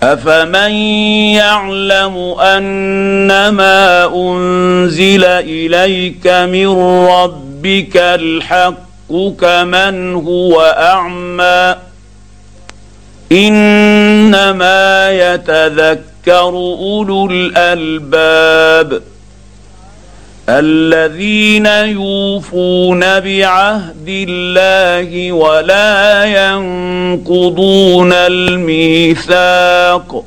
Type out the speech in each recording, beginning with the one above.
أفمن يعلم أنما أنزل إليك من ربك الحق كمن هو أعمى إنما يتذكر أولو الألباب الذين يوفون بعهد الله ولا ينقضون الميثاق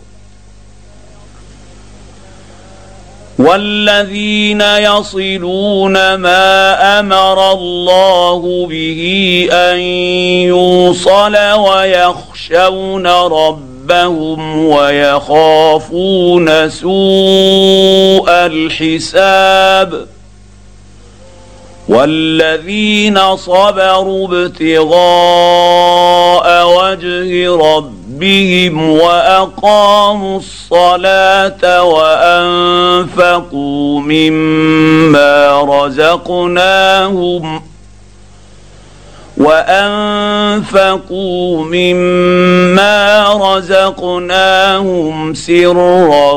والذين يصلون ما أمر الله به أن يوصل ويخشون ربهم ويخافون سوء الحساب والذين صبروا ابتغاء وجه ربهم وأقاموا الصلاة وأنفقوا مما رزقناهم سرا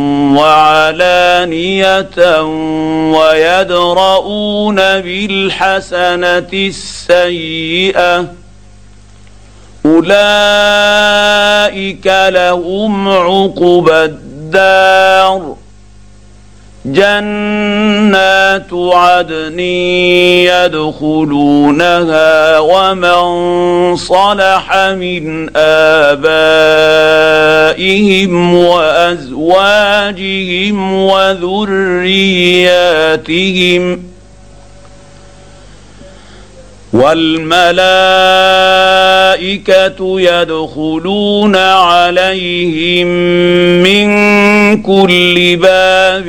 وعلانية ويدرؤون بالحسنة السيئة أولئك لهم عقبى الدار جنات عدن يدخلونها ومن صلح من آبائهم وأزواجهم وذرياتهم والملائكة يدخلون عليهم من كل باب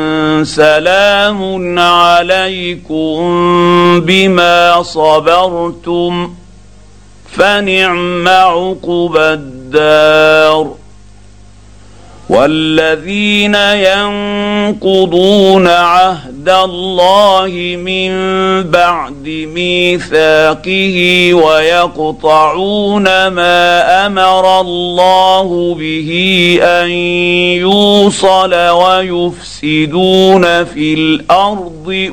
سلام عليكم بما صبرتم فنعم عقبى الدار والذين ينقضون عهد الله من بعد ميثاقه ويقطعون ما أمر الله به أن يوصل ويفسدون في الأرض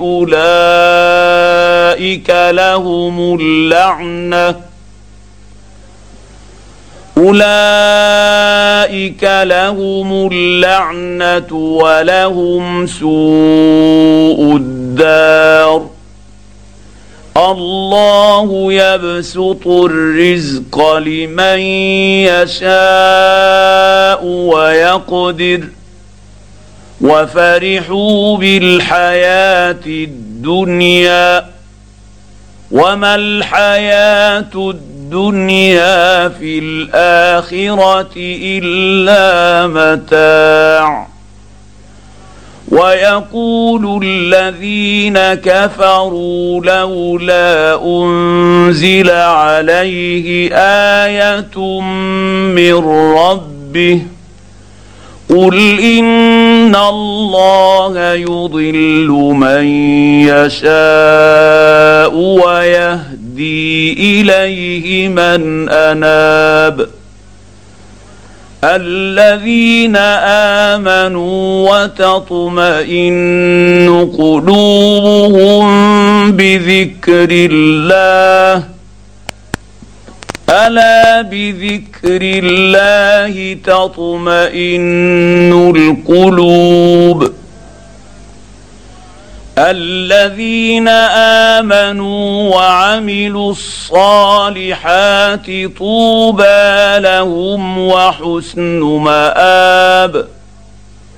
أولئك لهم اللعنة ولهم سوء الدار الله يبسط الرزق لمن يشاء ويقدر وفرحوا بالحياة الدنيا وما الحياة الدنيا في الآخرة إلا متاع ويقول الذين كفروا لولا أنزل عليه آية من ربه قل إن الله يضل من يشاء ويهدي إليه من أناب الذين آمنوا وتطمئن قلوبهم بذكر الله ألا بذكر الله تطمئن القلوب الذين آمنوا وعملوا الصالحات طوبى لهم وحسن مآب